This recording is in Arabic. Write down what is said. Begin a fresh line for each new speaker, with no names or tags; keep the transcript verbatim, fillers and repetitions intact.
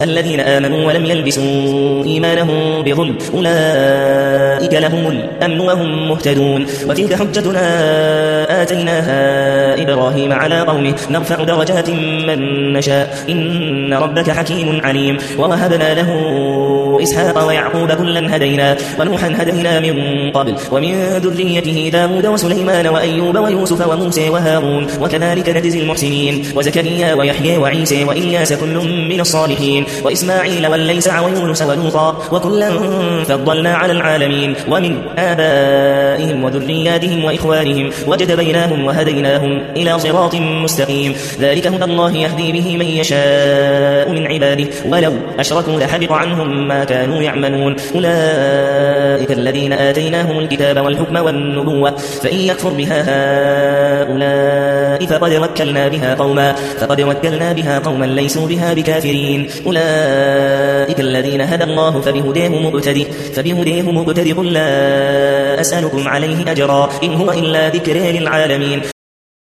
الذين آمنوا ولم يلبسوا إيمانهم بظلم أولئك لهم الأمن وهم مهتدون. وتلك حجتنا آتيناها إبراهيم على قومه نرفع درجات من نشاء إن ربك حكيم عليم. ووهبنا له إسحاق ويعقوب كلا هدينا ونوحا هدينا من قبل ومن ذريته داود وسليمان وأيوب ويوسف وموسى وهارون وكذلك نجزي المحسنين. وزكريا ويحيى وعيسى وإلياس كل من الصالحين وإسماعيل واليسع ويونس ولوطا وكلا فضلنا على العالمين. ومن آبائهم وذرياتهم وإخوانهم واجتبيناهم وهديناهم إلى صراط مستقيم. ذلك هدى الله يهدي به من يشاء من عباده ولو أشركوا لحبط عنهم ما كانوا يعملون. أولئك الذين آتيناهم الكتاب والحكم والنبوة فإن يكفر بها هؤلاء فقد وكلنا بها قوما فقد وكلنا بها قوما ليسوا بها بكافرين. أولئك الذين هدى الله فبهداه مقتدي فبهداه مقتدي قل لا أسألكم عليه أجرا إن هو إلا ذكر للعالمين.